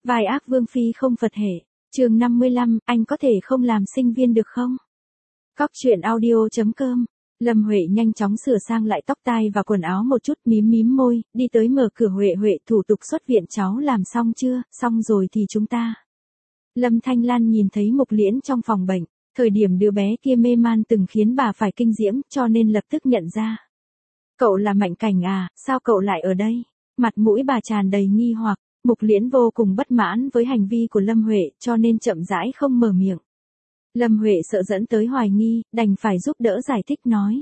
Vai ác vương phi không Phật hệ. Chương 55, anh có thể không làm sinh viên được không? Cóc truyện audio.com. Lâm Huệ nhanh chóng sửa sang lại tóc tai và quần áo một chút, mím mím môi, đi tới mở cửa. Huệ, thủ tục xuất viện cháu làm xong chưa? Xong rồi thì chúng ta. Lâm Thanh Lan nhìn thấy Mục Liễn trong phòng bệnh, thời điểm đứa bé kia mê man từng khiến bà phải kinh diễm, cho nên lập tức nhận ra. Cậu là Mạnh Cảnh à, sao cậu lại ở đây? Mặt mũi bà tràn đầy nghi hoặc. Mục Liễn vô cùng bất mãn với hành vi của Lâm Huệ, cho nên chậm rãi không mở miệng. Lâm Huệ sợ dẫn tới hoài nghi, đành phải giúp đỡ giải thích nói.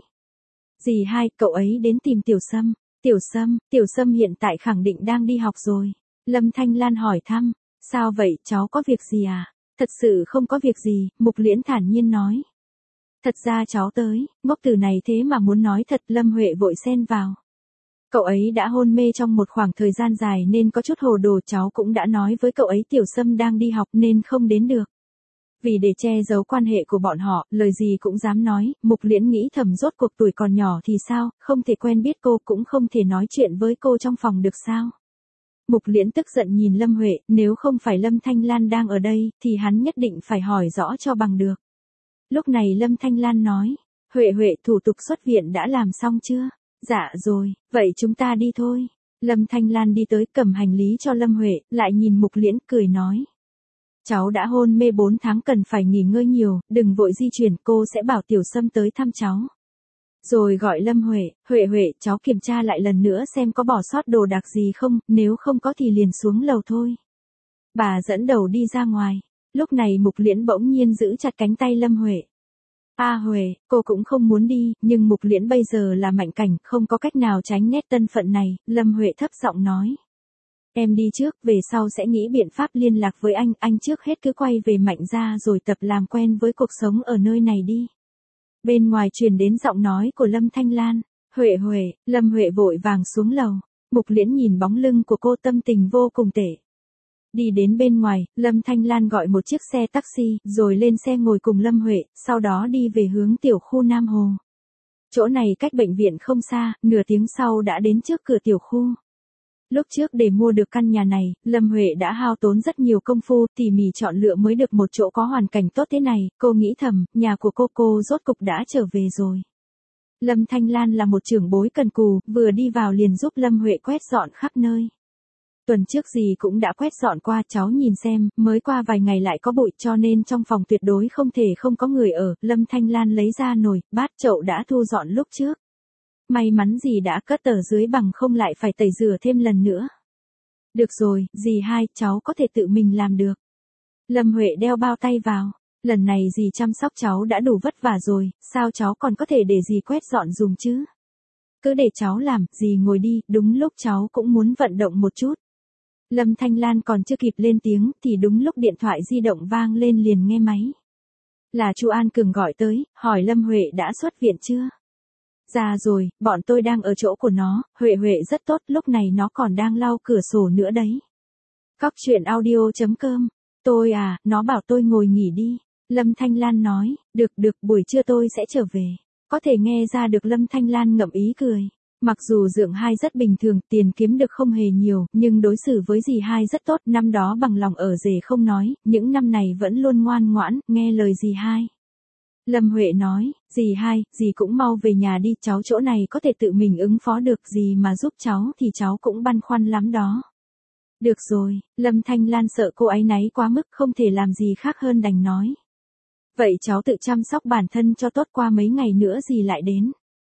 Dì hai, cậu ấy đến tìm Tiểu Sâm. Tiểu Sâm hiện tại khẳng định đang đi học rồi. Lâm Thanh Lan hỏi thăm, sao vậy, cháu có việc gì à? Thật sự không có việc gì, Mục Liễn thản nhiên nói. Thật ra cháu tới, ngốc từ này thế mà muốn nói thật. Lâm Huệ vội xen vào. Cậu ấy đã hôn mê trong một khoảng thời gian dài nên có chút hồ đồ, cháu cũng đã nói với cậu ấy Tiểu Sâm đang đi học nên không đến được. Vì để che giấu quan hệ của bọn họ, lời gì cũng dám nói. Mục Liễn nghĩ thầm, rốt cuộc tuổi còn nhỏ thì sao, không thể quen biết cô, cũng không thể nói chuyện với cô trong phòng được sao. Mục Liễn tức giận nhìn Lâm Huệ, nếu không phải Lâm Thanh Lan đang ở đây, thì hắn nhất định phải hỏi rõ cho bằng được. Lúc này Lâm Thanh Lan nói, Huệ, thủ tục xuất viện đã làm xong chưa? Dạ rồi, vậy chúng ta đi thôi. Lâm Thanh Lan đi tới cầm hành lý cho Lâm Huệ, lại nhìn Mục Liễn cười nói. Cháu đã hôn mê 4 tháng cần phải nghỉ ngơi nhiều, đừng vội di chuyển, cô sẽ bảo Tiểu Sâm tới thăm cháu. Rồi gọi Lâm Huệ, Huệ, cháu kiểm tra lại lần nữa xem có bỏ sót đồ đạc gì không, nếu không có thì liền xuống lầu thôi. Bà dẫn đầu đi ra ngoài, lúc này Mục Liễn bỗng nhiên giữ chặt cánh tay Lâm Huệ. Huệ, cô cũng không muốn đi, nhưng Mục Liễn bây giờ là Mạnh Cảnh, không có cách nào tránh nét thân phận này. Lâm Huệ thấp giọng nói. Em đi trước, về sau sẽ nghĩ biện pháp liên lạc với anh trước hết cứ quay về Mạnh gia rồi tập làm quen với cuộc sống ở nơi này đi. Bên ngoài truyền đến giọng nói của Lâm Thanh Lan. Huệ, Lâm Huệ vội vàng xuống lầu. Mục Liễn nhìn bóng lưng của cô, tâm tình vô cùng tệ. Đi đến bên ngoài, Lâm Thanh Lan gọi một chiếc xe taxi, rồi lên xe ngồi cùng Lâm Huệ, sau đó đi về hướng tiểu khu Nam Hồ. Chỗ này cách bệnh viện không xa, nửa tiếng sau đã đến trước cửa tiểu khu. Lúc trước để mua được căn nhà này, Lâm Huệ đã hao tốn rất nhiều công phu, tỉ mỉ chọn lựa mới được một chỗ có hoàn cảnh tốt thế này. Cô nghĩ thầm, nhà của cô rốt cục đã trở về rồi. Lâm Thanh Lan là một trưởng bối cần cù, vừa đi vào liền giúp Lâm Huệ quét dọn khắp nơi. Tuần trước gì cũng đã quét dọn qua, cháu nhìn xem, mới qua vài ngày lại có bụi, cho nên trong phòng tuyệt đối không thể không có người ở. Lâm Thanh Lan lấy ra nồi, bát, chậu đã thu dọn lúc trước. May mắn dì đã cất ở dưới bằng không lại phải tẩy rửa thêm lần nữa. Được rồi, dì hai, cháu có thể tự mình làm được. Lâm Huệ đeo bao tay vào. Lần này dì chăm sóc cháu đã đủ vất vả rồi, sao cháu còn có thể để dì quét dọn dùm chứ? Cứ để cháu làm, dì ngồi đi, đúng lúc cháu cũng muốn vận động một chút. Lâm Thanh Lan còn chưa kịp lên tiếng thì đúng lúc điện thoại di động vang lên liền nghe máy. Là Chu An Cường gọi tới, hỏi Lâm Huệ đã xuất viện chưa? Dạ rồi, bọn tôi đang ở chỗ của nó. Huệ rất tốt, lúc này nó còn đang lau cửa sổ nữa đấy. Cóc truyện audio.com. Tôi à, nó bảo tôi ngồi nghỉ đi. Lâm Thanh Lan nói, được, buổi trưa tôi sẽ trở về. Có thể nghe ra được Lâm Thanh Lan ngậm ý cười. Mặc dù Dượng Hai rất bình thường, tiền kiếm được không hề nhiều, nhưng đối xử với dì hai rất tốt, năm đó bằng lòng ở rể không nói, những năm này vẫn luôn ngoan ngoãn, nghe lời dì hai. Lâm Huệ nói, dì hai, dì cũng mau về nhà đi, cháu chỗ này có thể tự mình ứng phó được, dì mà giúp cháu thì cháu cũng băn khoăn lắm đó. Được rồi, Lâm Thanh Lan sợ cô áy náy quá mức, không thể làm gì khác hơn đành nói. Vậy cháu tự chăm sóc bản thân cho tốt, qua mấy ngày nữa dì lại đến.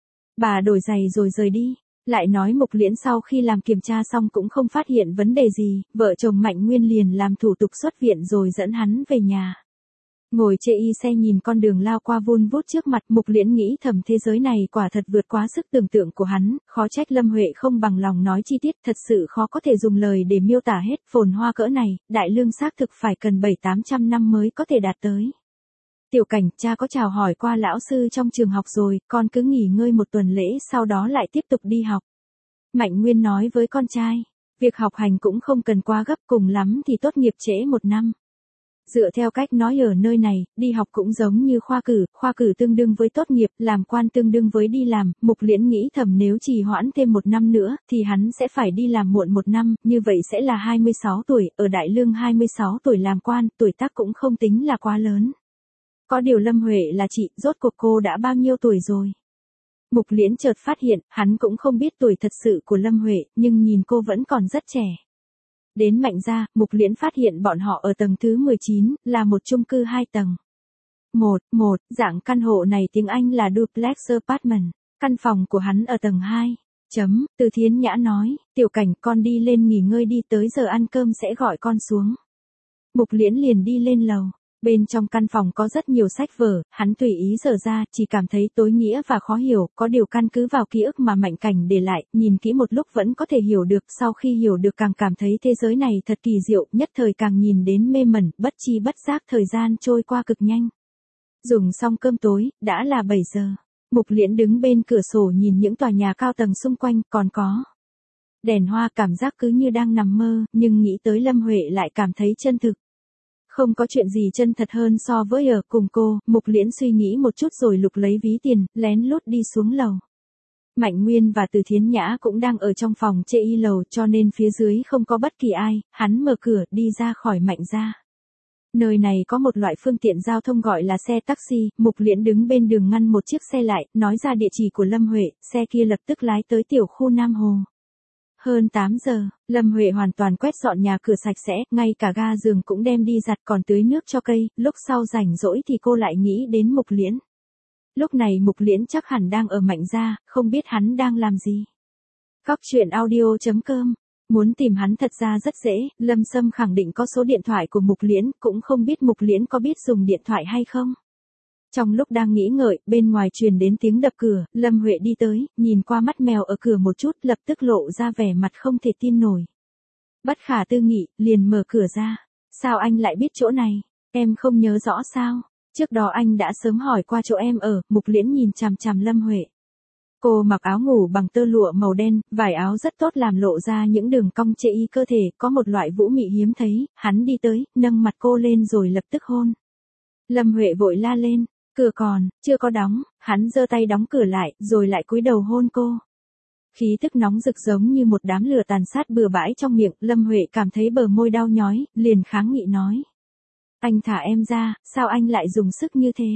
Bà đổi giày rồi rời đi. Lại nói Mục Liễn sau khi làm kiểm tra xong cũng không phát hiện vấn đề gì, vợ chồng Mạnh Nguyên liền làm thủ tục xuất viện rồi dẫn hắn về nhà. Ngồi chê y xe nhìn con đường lao qua vun vút trước mặt, Mục Liễn nghĩ thầm thế giới này quả thật vượt quá sức tưởng tượng của hắn, khó trách Lâm Huệ không bằng lòng nói chi tiết, thật sự khó có thể dùng lời để miêu tả hết. Phồn hoa cỡ này, đại lương xác thực phải cần 700-800 năm mới có thể đạt tới. Tiểu Cảnh, cha có chào hỏi qua lão sư trong trường học rồi, con cứ nghỉ ngơi một tuần lễ sau đó lại tiếp tục đi học. Mạnh Nguyên nói với con trai, việc học hành cũng không cần quá gấp, cùng lắm thì tốt nghiệp trễ 1 năm. Dựa theo cách nói ở nơi này, đi học cũng giống như khoa cử tương đương với tốt nghiệp, làm quan tương đương với đi làm, Mục Liễn nghĩ thầm nếu trì hoãn thêm 1 năm nữa, thì hắn sẽ phải đi làm muộn 1 năm, như vậy sẽ là 26 tuổi, ở Đại Lương 26 tuổi làm quan, tuổi tác cũng không tính là quá lớn. Có điều Lâm Huệ là chị, rốt cuộc cô đã bao nhiêu tuổi rồi? Mục Liễn chợt phát hiện, hắn cũng không biết tuổi thật sự của Lâm Huệ, nhưng nhìn cô vẫn còn rất trẻ. Đến Mạnh Gia, Mục Liễn phát hiện bọn họ ở tầng thứ 19, là một chung cư 2 tầng. Dạng căn hộ này tiếng Anh là duplex apartment, căn phòng của hắn ở tầng 2. Từ Thiến Nhã nói, Tiểu Cảnh con đi lên nghỉ ngơi đi, tới giờ ăn cơm sẽ gọi con xuống. Mục Liễn liền đi lên lầu. Bên trong căn phòng có rất nhiều sách vở, hắn tùy ý dở ra, chỉ cảm thấy tối nghĩa và khó hiểu, có điều căn cứ vào ký ức mà Mạnh Cảnh để lại, nhìn kỹ một lúc vẫn có thể hiểu được, sau khi hiểu được càng cảm thấy thế giới này thật kỳ diệu, nhất thời càng nhìn đến mê mẩn, bất chi bất giác thời gian trôi qua cực nhanh. Dùng xong cơm tối, đã là 7 giờ. Mục Liễn đứng bên cửa sổ nhìn những tòa nhà cao tầng xung quanh, còn có đèn hoa, cảm giác cứ như đang nằm mơ, nhưng nghĩ tới Lâm Huệ lại cảm thấy chân thực. Không có chuyện gì chân thật hơn so với ở cùng cô, Mục Liễn suy nghĩ một chút rồi lục lấy ví tiền, lén lút đi xuống lầu. Mạnh Nguyên và Từ Thiến Nhã cũng đang ở trong phòng chê y lầu cho nên phía dưới không có bất kỳ ai, hắn mở cửa đi ra khỏi Mạnh Gia. Nơi này có một loại phương tiện giao thông gọi là xe taxi, Mục Liễn đứng bên đường ngăn một chiếc xe lại, nói ra địa chỉ của Lâm Huệ, xe kia lập tức lái tới tiểu khu Nam Hồ. Hơn 8 giờ, Lâm Huệ hoàn toàn quét dọn nhà cửa sạch sẽ, ngay cả ga giường cũng đem đi giặt, còn tưới nước cho cây, lúc sau rảnh rỗi thì cô lại nghĩ đến Mục Liễn. Lúc này Mục Liễn chắc hẳn đang ở Mạnh Gia, không biết hắn đang làm gì. Cóc truyện audio.com. Muốn tìm hắn thật ra rất dễ, Lâm Sâm khẳng định có số điện thoại của Mục Liễn, cũng không biết Mục Liễn có biết dùng điện thoại hay không. Trong lúc đang nghĩ ngợi, bên ngoài truyền đến tiếng đập cửa, Lâm Huệ đi tới, nhìn qua mắt mèo ở cửa một chút, lập tức lộ ra vẻ mặt không thể tin nổi. Bất khả tư nghị, liền mở cửa ra. Sao anh lại biết chỗ này? Em không nhớ rõ sao? Trước đó anh đã sớm hỏi qua chỗ em ở, Mục Liễn nhìn chằm chằm Lâm Huệ. Cô mặc áo ngủ bằng tơ lụa màu đen, vải áo rất tốt làm lộ ra những đường cong chê y cơ thể, có một loại vũ mị hiếm thấy, hắn đi tới, nâng mặt cô lên rồi lập tức hôn. Lâm Huệ vội la lên, cửa còn chưa có đóng, hắn giơ tay đóng cửa lại, rồi lại cúi đầu hôn cô. Khí tức nóng rực giống như một đám lửa tàn sát bừa bãi trong miệng, Lâm Huệ cảm thấy bờ môi đau nhói, liền kháng nghị nói. Anh thả em ra, sao anh lại dùng sức như thế?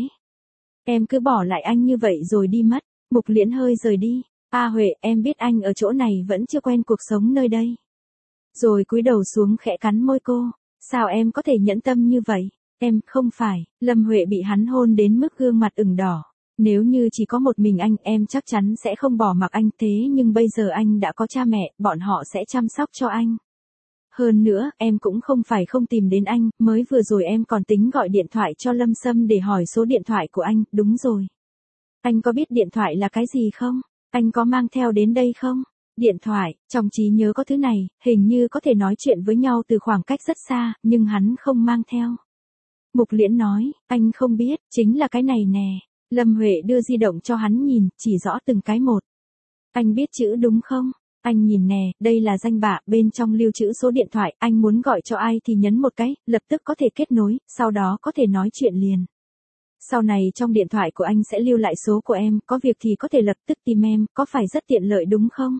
Em cứ bỏ lại anh như vậy rồi đi mất. Mục Liễn hơi rời đi. Huệ, em biết anh ở chỗ này vẫn chưa quen cuộc sống nơi đây. Rồi cúi đầu xuống khẽ cắn môi cô. Sao em có thể nhẫn tâm như vậy? Em, không phải. Lâm Huệ bị hắn hôn đến mức gương mặt ửng đỏ. Nếu như chỉ có một mình anh, em chắc chắn sẽ không bỏ mặc anh, thế nhưng bây giờ anh đã có cha mẹ, bọn họ sẽ chăm sóc cho anh. Hơn nữa, em cũng không phải không tìm đến anh, mới vừa rồi em còn tính gọi điện thoại cho Lâm Sâm để hỏi số điện thoại của anh, đúng rồi. Anh có biết điện thoại là cái gì không? Anh có mang theo đến đây không? Điện thoại, trong trí nhớ có thứ này, hình như có thể nói chuyện với nhau từ khoảng cách rất xa, nhưng hắn không mang theo. Mục Liễn nói, anh không biết, chính là cái này nè. Lâm Huệ đưa di động cho hắn nhìn, chỉ rõ từng cái một. Anh biết chữ đúng không? Anh nhìn nè, đây là danh bạ, bên trong lưu trữ số điện thoại, anh muốn gọi cho ai thì nhấn một cái, lập tức có thể kết nối, sau đó có thể nói chuyện liền. Sau này trong điện thoại của anh sẽ lưu lại số của em, có việc thì có thể lập tức tìm em, có phải rất tiện lợi đúng không?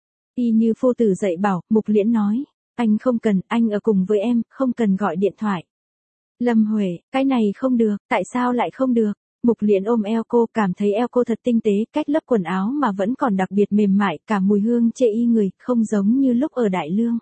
Y như phu tử dạy bảo, Mục Liễn nói. Anh không cần, anh ở cùng với em, không cần gọi điện thoại. Lâm Huệ, cái này không được, tại sao lại không được? Mục Liễn ôm eo cô, cảm thấy eo cô thật tinh tế, cách lớp quần áo mà vẫn còn đặc biệt mềm mại, cả mùi hương chê y người, không giống như lúc ở Đại Lương.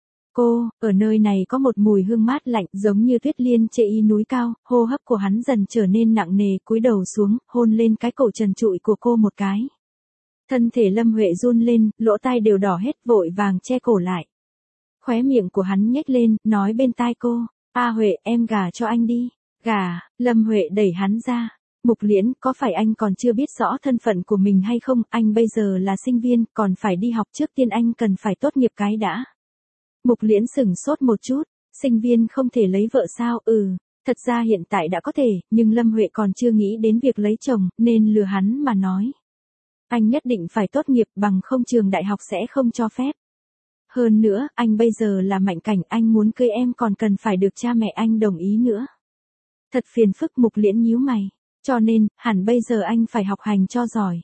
Cô, ở nơi này có một mùi hương mát lạnh, giống như tuyết liên chê y núi cao, hô hấp của hắn dần trở nên nặng nề, cúi đầu xuống, hôn lên cái cổ trần trụi của cô một cái. Thân thể Lâm Huệ run lên, lỗ tai đều đỏ hết, vội vàng che cổ lại. Khóe miệng của hắn nhếch lên, nói bên tai cô, Huệ, em gả cho anh đi. Gả? Lâm Huệ đẩy hắn ra. Mục Liễn, có phải anh còn chưa biết rõ thân phận của mình hay không, anh bây giờ là sinh viên, còn phải đi học, trước tiên anh cần phải tốt nghiệp cái đã. Mục Liễn sửng sốt một chút, sinh viên không thể lấy vợ sao? Thật ra hiện tại đã có thể, nhưng Lâm Huệ còn chưa nghĩ đến việc lấy chồng, nên lừa hắn mà nói. Anh nhất định phải tốt nghiệp, bằng không trường đại học sẽ không cho phép. Hơn nữa, anh bây giờ là Mạnh Cảnh, anh muốn cưới em còn cần phải được cha mẹ anh đồng ý nữa. Thật phiền phức. Mục Liễn nhíu mày. Cho nên, hẳn bây giờ anh phải học hành cho giỏi.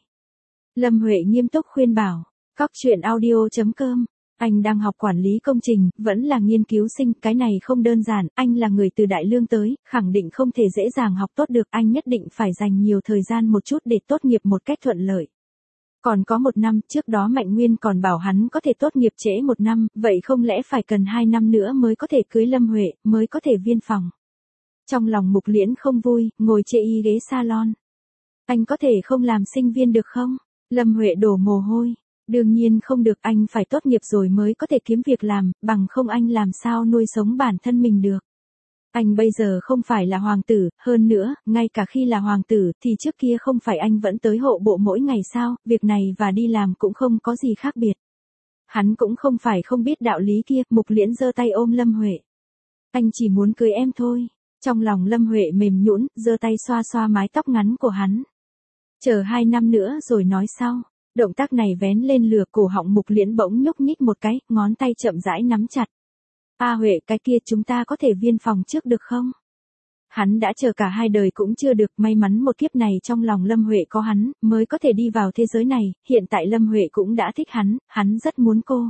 Lâm Huệ nghiêm túc khuyên bảo. Cóc truyện audio.com. Anh đang học quản lý công trình, vẫn là nghiên cứu sinh, cái này không đơn giản, anh là người từ Đại Lương tới, khẳng định không thể dễ dàng học tốt được, anh nhất định phải dành nhiều thời gian một chút để tốt nghiệp một cách thuận lợi. Còn có 1 năm, trước đó Mạnh Nguyên còn bảo hắn có thể tốt nghiệp trễ 1 năm, vậy không lẽ phải cần 2 năm nữa mới có thể cưới Lâm Huệ, mới có thể viên phòng. Trong lòng Mục Liễn không vui, ngồi chê y ghế salon. Anh có thể không làm sinh viên được không? Lâm Huệ đổ mồ hôi. Đương nhiên không được, anh phải tốt nghiệp rồi mới có thể kiếm việc làm, bằng không anh làm sao nuôi sống bản thân mình được. Anh bây giờ không phải là hoàng tử, hơn nữa, ngay cả khi là hoàng tử thì trước kia không phải anh vẫn tới hộ bộ mỗi ngày sao, việc này và đi làm cũng không có gì khác biệt. Hắn cũng không phải không biết đạo lý kia. Mục Liễn giơ tay ôm Lâm Huệ. Anh chỉ muốn cưới em thôi. Trong lòng Lâm Huệ mềm nhũn, giơ tay xoa xoa mái tóc ngắn của hắn. Chờ 2 năm nữa rồi nói sau. Động tác này vén lên lừa cổ họng. Mục Liễn bỗng nhúc nhích một cái, ngón tay chậm rãi nắm chặt. A Huệ, cái kia chúng ta có thể viên phòng trước được không? Hắn đã chờ cả 2 đời cũng chưa được, may mắn một kiếp này trong lòng Lâm Huệ có hắn, mới có thể đi vào thế giới này, hiện tại Lâm Huệ cũng đã thích hắn rất muốn cô.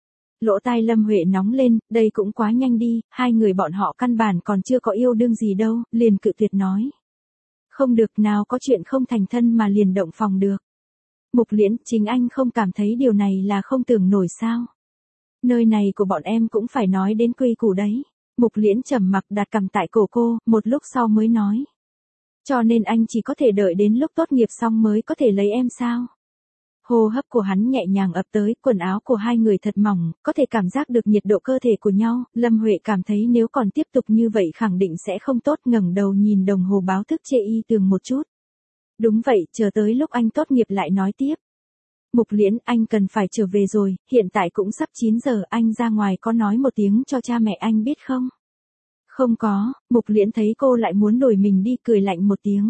Lỗ tai Lâm Huệ nóng lên, đây cũng quá nhanh đi, 2 người bọn họ căn bản còn chưa có yêu đương gì đâu, liền cự tuyệt nói. Không được, nào có chuyện không thành thân mà liền động phòng được. Mục Liễn, chính anh không cảm thấy điều này là không tưởng nổi sao? Nơi này của bọn em cũng phải nói đến quy củ đấy. Mục Liễn trầm mặc đặt cằm tại cổ cô, một lúc sau mới nói. Cho nên anh chỉ có thể đợi đến lúc tốt nghiệp xong mới có thể lấy em sao? Hô hấp của hắn nhẹ nhàng ập tới, quần áo của 2 người thật mỏng, có thể cảm giác được nhiệt độ cơ thể của nhau. Lâm Huệ cảm thấy nếu còn tiếp tục như vậy khẳng định sẽ không tốt, ngẩng đầu nhìn đồng hồ báo thức chê y tường một chút. Đúng vậy, chờ tới lúc anh tốt nghiệp lại nói tiếp. Mục Liễn, anh cần phải trở về rồi, hiện tại cũng sắp 9 giờ, anh ra ngoài có nói một tiếng cho cha mẹ anh biết không? Không có. Mục Liễn thấy cô lại muốn đuổi mình đi, cười lạnh một tiếng.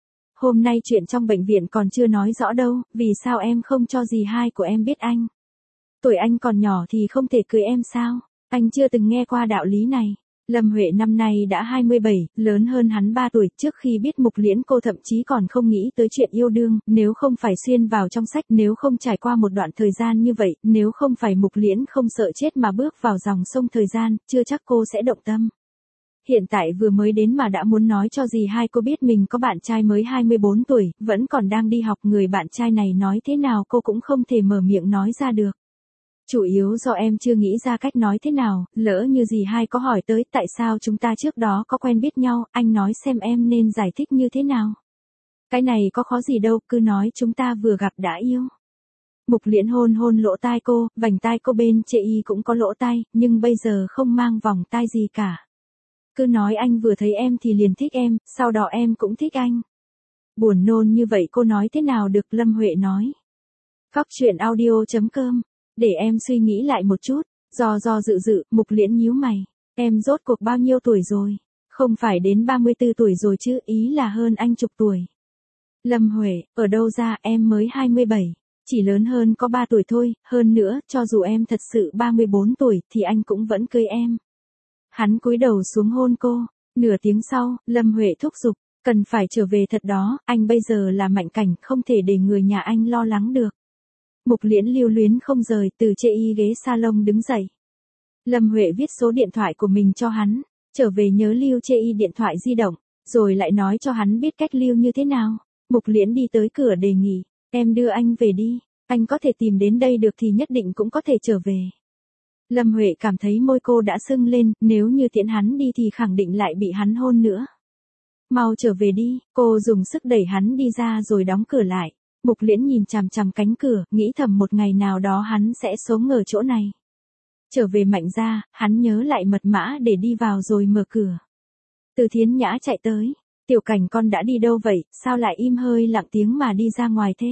Hôm nay chuyện trong bệnh viện còn chưa nói rõ đâu, vì sao em không cho dì hai của em biết anh? Tuổi anh còn nhỏ thì không thể cưới em sao? Anh chưa từng nghe qua đạo lý này. Lâm Huệ năm nay đã 27, lớn hơn hắn 3 tuổi, trước khi biết Mục Liễn cô thậm chí còn không nghĩ tới chuyện yêu đương, nếu không phải xuyên vào trong sách, nếu không trải qua một đoạn thời gian như vậy, nếu không phải Mục Liễn không sợ chết mà bước vào dòng sông thời gian, chưa chắc cô sẽ động tâm. Hiện tại vừa mới đến mà đã muốn nói cho dì hai cô biết mình có bạn trai mới 24 tuổi, vẫn còn đang đi học, người bạn trai này nói thế nào cô cũng không thể mở miệng nói ra được. Chủ yếu do em chưa nghĩ ra cách nói thế nào, lỡ như dì hai có hỏi tới tại sao chúng ta trước đó có quen biết nhau, anh nói xem em nên giải thích như thế nào. Cái này có khó gì đâu, cứ nói chúng ta vừa gặp đã yêu. Mục Liễn hôn hôn lỗ tai cô, vành tai cô bên chê y cũng có lỗ tai, nhưng bây giờ không mang vòng tai gì cả. Cứ nói anh vừa thấy em thì liền thích em, sau đó em cũng thích anh. Buồn nôn như vậy cô nói thế nào được, Lâm Huệ nói. Cóc truyện audio.com. Để em suy nghĩ lại một chút. Do dự, Mục Liễn nhíu mày. Em rốt cuộc bao nhiêu tuổi rồi? Không phải đến 34 tuổi rồi chứ, ý là hơn anh chục tuổi. Lâm Huệ, ở đâu ra, em mới 27. Chỉ lớn hơn có 3 tuổi thôi, hơn nữa, cho dù em thật sự 34 tuổi, thì anh cũng vẫn cưới em. Hắn cúi đầu xuống hôn cô. Nửa tiếng sau, Lâm Huệ thúc giục, cần phải trở về thật đó, anh bây giờ là Mạnh Cảnh, không thể để người nhà anh lo lắng được. Mục Liễn lưu luyến không rời, từ chê y ghế salon đứng dậy. Lâm Huệ viết số điện thoại của mình cho hắn, trở về nhớ lưu chê y điện thoại di động, rồi lại nói cho hắn biết cách lưu như thế nào. Mục Liễn đi tới cửa đề nghị, em đưa anh về đi, anh có thể tìm đến đây được thì nhất định cũng có thể trở về. Lâm Huệ cảm thấy môi cô đã sưng lên, nếu như tiễn hắn đi thì khẳng định lại bị hắn hôn nữa. Mau trở về đi, cô dùng sức đẩy hắn đi ra rồi đóng cửa lại. Mục Liễn nhìn chằm chằm cánh cửa, nghĩ thầm một ngày nào đó hắn sẽ sống ở chỗ này. Trở về Mạnh gia, hắn nhớ lại mật mã để đi vào rồi mở cửa. Từ Thiến Nhã chạy tới, Tiểu Cảnh con đã đi đâu vậy, sao lại im hơi lặng tiếng mà đi ra ngoài thế?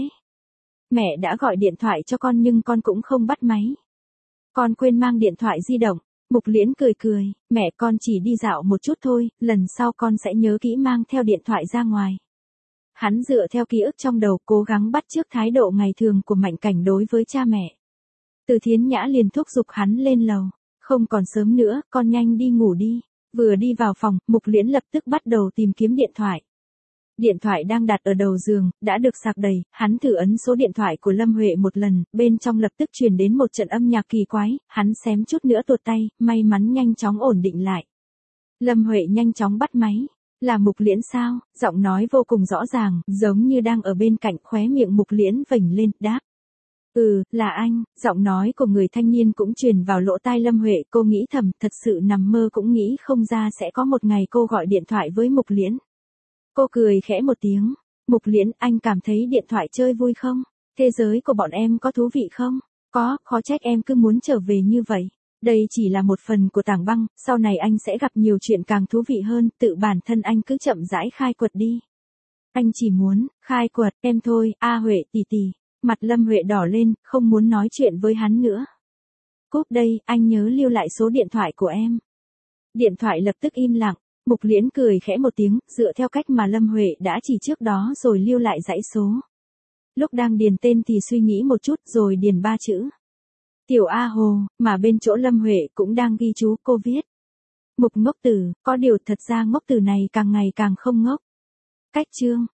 Mẹ đã gọi điện thoại cho con nhưng con cũng không bắt máy. Con quên mang điện thoại di động. Mục Liễn cười, mẹ con chỉ đi dạo một chút thôi, lần sau con sẽ nhớ kỹ mang theo điện thoại ra ngoài. Hắn dựa theo ký ức trong đầu cố gắng bắt chước thái độ ngày thường của Mạnh Cảnh đối với cha mẹ. Từ Thiến Nhã liền thúc giục hắn lên lầu. Không còn sớm nữa, con nhanh đi ngủ đi. Vừa đi vào phòng, Mục Liễn lập tức bắt đầu tìm kiếm điện thoại. Điện thoại đang đặt ở đầu giường, đã được sạc đầy, hắn thử ấn số điện thoại của Lâm Huệ một lần, bên trong lập tức truyền đến một trận âm nhạc kỳ quái, hắn xém chút nữa tuột tay, may mắn nhanh chóng ổn định lại. Lâm Huệ nhanh chóng bắt máy. Là Mục Liễn sao? Giọng nói vô cùng rõ ràng, giống như đang ở bên cạnh, khóe miệng Mục Liễn vểnh lên, đáp. Là anh, giọng nói của người thanh niên cũng truyền vào lỗ tai Lâm Huệ, cô nghĩ thầm, thật sự nằm mơ cũng nghĩ không ra sẽ có một ngày cô gọi điện thoại với Mục Liễn. Cô cười khẽ một tiếng. Mục Liễn, anh cảm thấy điện thoại chơi vui không? Thế giới của bọn em có thú vị không? Có, khó trách em cứ muốn trở về như vậy. Đây chỉ là một phần của tảng băng, sau này anh sẽ gặp nhiều chuyện càng thú vị hơn, tự bản thân anh cứ chậm rãi khai quật đi. Anh chỉ muốn, khai quật, em thôi, Huệ tỷ tỷ. Mặt Lâm Huệ đỏ lên, không muốn nói chuyện với hắn nữa. Cúp đây, anh nhớ lưu lại số điện thoại của em. Điện thoại lập tức im lặng. Mục Liễn cười khẽ một tiếng, dựa theo cách mà Lâm Huệ đã chỉ trước đó rồi lưu lại dãy số. Lúc đang điền tên thì suy nghĩ một chút rồi điền 3 chữ. Tiểu A Hồ, mà bên chỗ Lâm Huệ cũng đang ghi chú, cô viết. Mục ngốc tử, có điều thật ra ngốc tử này càng ngày càng không ngốc. Cách chương.